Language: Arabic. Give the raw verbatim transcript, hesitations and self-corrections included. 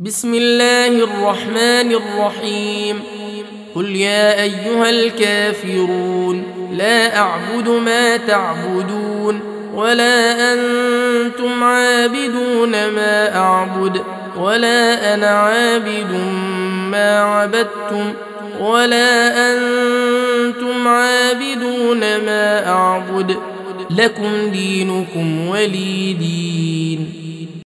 بسم الله الرحمن الرحيم. قل يا أيها الكافرون لا أعبد ما تعبدون ولا أنتم عابدون ما أعبد ولا أنا عابد ما عبدتم ولا أنتم عابدون ما أعبد لكم دينكم ولي دين.